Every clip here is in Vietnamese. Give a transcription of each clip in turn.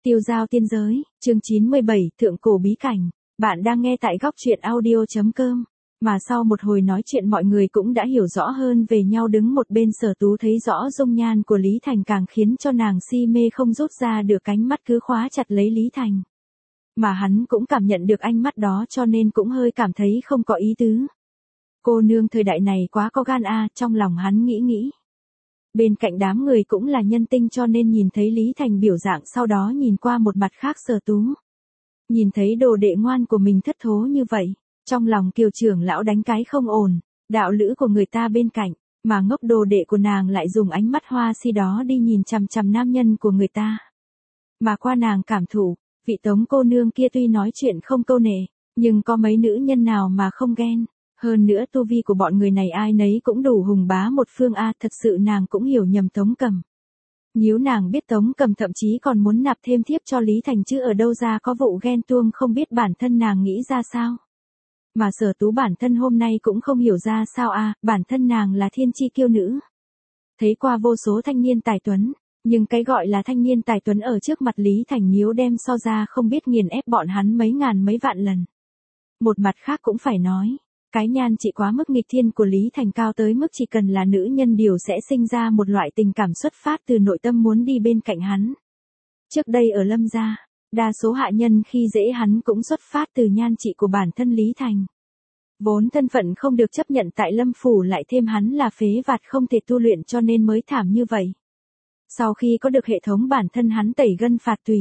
Tiêu giao tiên giới, chương 97, thượng cổ bí cảnh. Bạn đang nghe tại góc truyện audio.com. Mà sau một hồi nói chuyện mọi người cũng đã hiểu rõ hơn về nhau, đứng một bên Sở Tú thấy rõ dung nhan của Lý Thành càng khiến cho nàng si mê không rút ra được, cánh mắt cứ khóa chặt lấy Lý Thành. Mà hắn cũng cảm nhận được ánh mắt đó cho nên cũng hơi cảm thấy không có ý tứ. Cô nương thời đại này quá có gan a, trong lòng hắn nghĩ. Bên cạnh đám người cũng là nhân tinh cho nên nhìn thấy Lý Thành biểu dạng, sau đó nhìn qua một mặt khác Sở Tú. Nhìn thấy đồ đệ ngoan của mình thất thố như vậy, trong lòng Kiều trưởng lão đánh cái không ổn, đạo lữ của người ta bên cạnh, mà ngốc đồ đệ của nàng lại dùng ánh mắt hoa si đó đi nhìn chằm chằm nam nhân của người ta. Mà qua nàng cảm thụ, vị Tống cô nương kia tuy nói chuyện không câu nệ, nhưng có mấy nữ nhân nào mà không ghen. Hơn nữa tu vi của bọn người này ai nấy cũng đủ hùng bá một phương a, thật sự nàng cũng hiểu nhầm Tống Cầm. Nếu nàng biết Tống Cầm thậm chí còn muốn nạp thêm thiếp cho Lý Thành chứ ở đâu ra có vụ ghen tuông, không biết bản thân nàng nghĩ ra sao. Mà Sở Tú bản thân hôm nay cũng không hiểu ra sao a, bản thân nàng là thiên chi kiêu nữ. Thấy qua vô số thanh niên tài tuấn, nhưng cái gọi là thanh niên tài tuấn ở trước mặt Lý Thành nếu đem so ra không biết nghiền ép bọn hắn mấy ngàn mấy vạn lần. Một mặt khác cũng phải nói, cái nhan trị quá mức nghịch thiên của Lý Thành cao tới mức chỉ cần là nữ nhân đều sẽ sinh ra một loại tình cảm xuất phát từ nội tâm muốn đi bên cạnh hắn. Trước đây ở Lâm gia, đa số hạ nhân khi dễ hắn cũng xuất phát từ nhan trị của bản thân Lý Thành. Vốn thân phận không được chấp nhận tại Lâm phủ, lại thêm hắn là phế vặt không thể tu luyện cho nên mới thảm như vậy. Sau khi có được hệ thống bản thân hắn tẩy gân phạt tùy,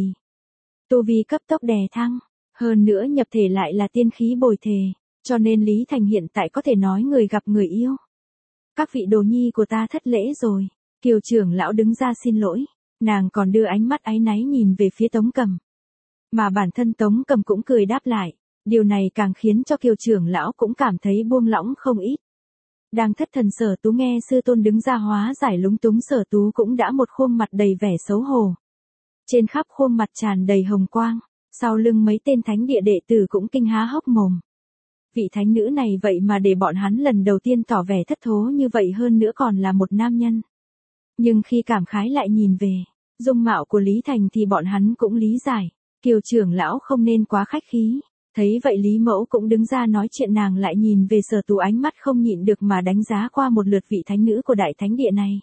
tu vi cấp tốc đè thăng, hơn nữa nhập thể lại là tiên khí bồi thể. Cho nên Lý Thành hiện tại có thể nói người gặp người yêu. Các vị đồ nhi của ta thất lễ rồi. Kiều trưởng lão đứng ra xin lỗi. Nàng còn đưa ánh mắt áy náy nhìn về phía Tống Cầm. Mà bản thân Tống Cầm cũng cười đáp lại. Điều này càng khiến cho Kiều trưởng lão cũng cảm thấy buông lỏng không ít. Đang thất thần Sở Tú nghe sư tôn đứng ra hóa giải lúng túng, Sở Tú cũng đã một khuôn mặt đầy vẻ xấu hổ. Trên khắp khuôn mặt tràn đầy hồng quang. Sau lưng mấy tên thánh địa đệ tử cũng kinh há hốc mồm. Vị thánh nữ này vậy mà để bọn hắn lần đầu tiên tỏ vẻ thất thố như vậy, hơn nữa còn là một nam nhân. Nhưng khi cảm khái lại nhìn về dung mạo của Lý Thành thì bọn hắn cũng lý giải, Kiều trưởng lão không nên quá khách khí. Thấy vậy Lý Mẫu cũng đứng ra nói chuyện, nàng lại nhìn về Sở Tú, ánh mắt không nhịn được mà đánh giá qua một lượt vị thánh nữ của đại thánh địa này.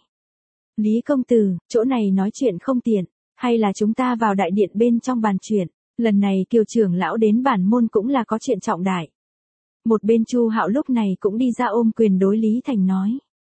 Lý công tử, chỗ này nói chuyện không tiện, hay là chúng ta vào đại điện bên trong bàn chuyện, lần này Kiều trưởng lão đến bản môn cũng là có chuyện trọng đại. Một bên Chu Hạo lúc này cũng đi ra ôm quyền đối Lý Thành nói.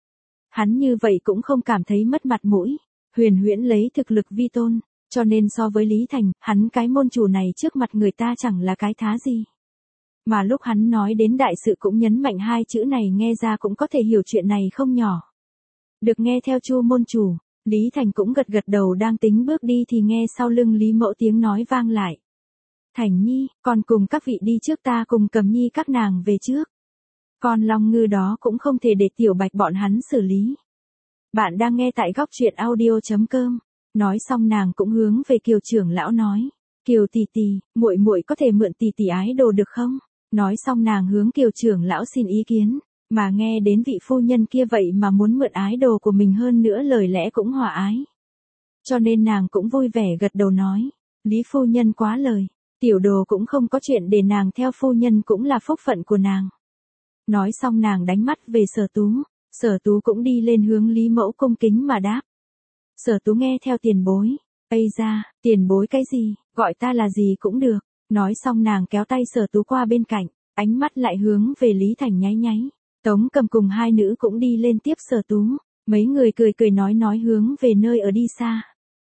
Hắn như vậy cũng không cảm thấy mất mặt mũi, huyền huyễn lấy thực lực vi tôn, cho nên so với Lý Thành, hắn cái môn chủ này trước mặt người ta chẳng là cái thá gì. Mà lúc hắn nói đến đại sự cũng nhấn mạnh hai chữ này, nghe ra cũng có thể hiểu chuyện này không nhỏ. Được nghe theo Chu môn chủ, Lý Thành cũng gật gật đầu đang tính bước đi thì nghe sau lưng Lý Mẫu tiếng nói vang lại. Thành Nhi, con cùng các vị đi trước, ta cùng Cầm Nhi các nàng về trước. Con long ngư đó cũng không thể để Tiểu Bạch bọn hắn xử lý. Bạn đang nghe tại góc truyện audio.com. Nói xong nàng cũng hướng về Kiều trưởng lão nói. Kiều tỷ tỷ, muội muội có thể mượn tỷ tỷ ái đồ được không? Nói xong nàng hướng Kiều trưởng lão xin ý kiến. Mà nghe đến vị phu nhân kia vậy mà muốn mượn ái đồ của mình, hơn nữa lời lẽ cũng hòa ái. Cho nên nàng cũng vui vẻ gật đầu nói. Lý phu nhân quá lời. Tiểu đồ cũng không có chuyện để nàng theo phu nhân, cũng là phúc phận của nàng. Nói xong nàng đánh mắt về Sở Tú. Sở Tú cũng đi lên hướng Lý Mẫu cung kính mà đáp. Sở Tú nghe theo tiền bối. Ây da, tiền bối cái gì, gọi ta là gì cũng được. Nói xong nàng kéo tay Sở Tú qua bên cạnh, ánh mắt lại hướng về Lý Thành nháy nháy. Tống Cầm cùng hai nữ cũng đi lên tiếp Sở Tú. Mấy người cười cười nói hướng về nơi ở đi xa.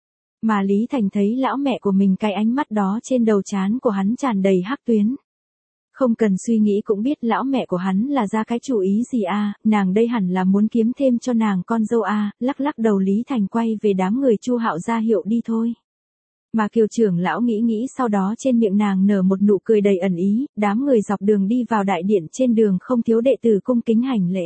Mà Lý Thành thấy lão mẹ của mình, cái ánh mắt đó trên đầu trán của hắn tràn đầy hắc tuyến. Không cần suy nghĩ cũng biết lão mẹ của hắn là ra cái chủ ý gì a, nàng đây hẳn là muốn kiếm thêm cho nàng con dâu a, lắc lắc đầu Lý Thành quay về đám người Chu Hạo ra hiệu đi thôi. Mà Kiều trưởng lão nghĩ sau đó trên miệng nàng nở một nụ cười đầy ẩn ý, đám người dọc đường đi vào đại điện, trên đường không thiếu đệ tử cung kính hành lễ.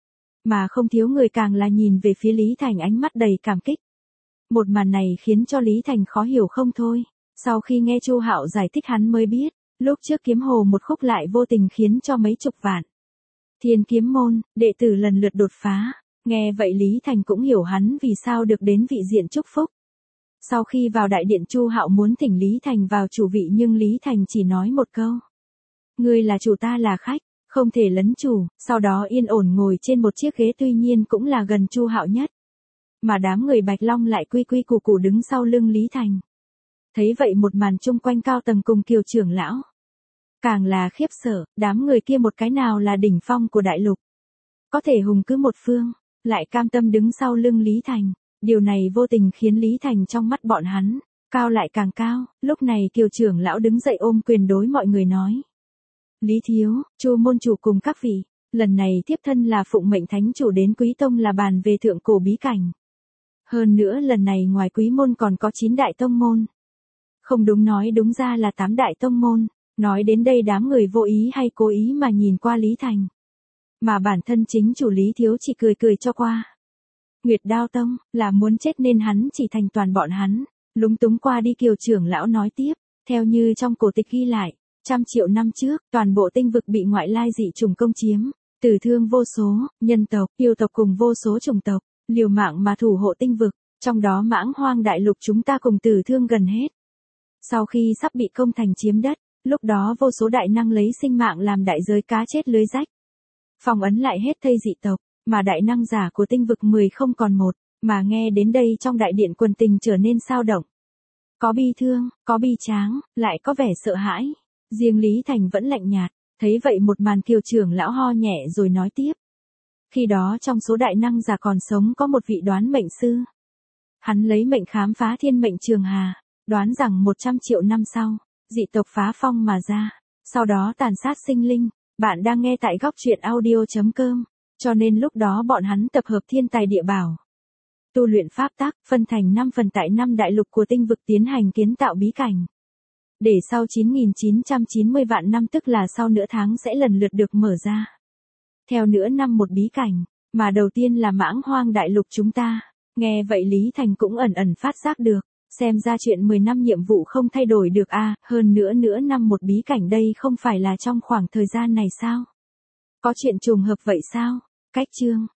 Mà không thiếu người càng là nhìn về phía Lý Thành ánh mắt đầy cảm kích. Một màn này khiến cho Lý Thành khó hiểu không thôi. Sau khi nghe Chu Hạo giải thích hắn mới biết, lúc trước kiếm hồ một khúc lại vô tình khiến cho mấy chục vạn Thiên Kiếm môn đệ tử lần lượt đột phá. Nghe vậy Lý Thành cũng hiểu hắn vì sao được đến vị diện chúc phúc. Sau khi vào đại điện Chu Hạo muốn thỉnh Lý Thành vào chủ vị nhưng Lý Thành chỉ nói một câu. Ngươi là chủ ta là khách, không thể lấn chủ, sau đó yên ổn ngồi trên một chiếc ghế tuy nhiên cũng là gần Chu Hạo nhất. Mà đám người Bạch Long lại quy quy củ củ đứng sau lưng Lý Thành. Thấy vậy một màn chung quanh cao tầng cùng Kiều trưởng lão. Càng là khiếp sợ, đám người kia một cái nào là đỉnh phong của đại lục. Có thể hùng cứ một phương, lại cam tâm đứng sau lưng Lý Thành. Điều này vô tình khiến Lý Thành trong mắt bọn hắn, cao lại càng cao. Lúc này Kiều trưởng lão đứng dậy ôm quyền đối mọi người nói. Lý thiếu, Chu môn chủ cùng các vị, lần này thiếp thân là phụng mệnh thánh chủ đến Quý Tông là bàn về thượng cổ bí cảnh. Hơn nữa lần này ngoài Quý môn còn có 9 đại tông môn. Không đúng, nói đúng ra là 8 đại tông môn. Nói đến đây đám người vô ý hay cố ý mà nhìn qua Lý Thành. Mà bản thân chính chủ Lý thiếu chỉ cười cười cho qua. Nguyệt Đao Tông, là muốn chết nên hắn chỉ thành toàn bọn hắn. Lúng túng qua đi Kiều trưởng lão nói tiếp, theo như trong cổ tịch ghi lại, 100 triệu năm trước, toàn bộ tinh vực bị ngoại lai dị chủng công chiếm, tử thương vô số, nhân tộc, yêu tộc cùng vô số chủng tộc, liều mạng mà thủ hộ tinh vực, trong đó Mãng Hoang đại lục chúng ta cùng tử thương gần hết. Sau khi sắp bị công thành chiếm đất, lúc đó vô số đại năng lấy sinh mạng làm đại giới cá chết lưới rách. Phong ấn lại hết thây dị tộc, mà đại năng giả của tinh vực 10 không còn một, mà nghe đến đây trong đại điện quần tình trở nên sao động. Có bi thương, có bi tráng, lại có vẻ sợ hãi. Riêng Lý Thành vẫn lạnh nhạt, thấy vậy một màn Kiều trưởng lão ho nhẹ rồi nói tiếp. Khi đó trong số đại năng giả còn sống có một vị đoán mệnh sư. Hắn lấy mệnh khám phá thiên mệnh trường hà, đoán rằng 100 triệu năm sau, dị tộc phá phong mà ra, sau đó tàn sát sinh linh. Bạn đang nghe tại góc truyện audio.com, cho nên lúc đó bọn hắn tập hợp thiên tài địa bảo. Tu luyện pháp tắc, phân thành 5 phần tại 5 đại lục của tinh vực tiến hành kiến tạo bí cảnh. Để sau 9.990 vạn năm tức là sau nửa tháng sẽ lần lượt được mở ra. Theo nửa năm một bí cảnh, mà đầu tiên là Mãng Hoang đại lục chúng ta. Nghe vậy Lý Thành cũng ẩn ẩn phát giác được, xem ra chuyện 10 năm nhiệm vụ không thay đổi được a, hơn nữa nửa năm một bí cảnh đây không phải là trong khoảng thời gian này sao? Có chuyện trùng hợp vậy sao? Cách chương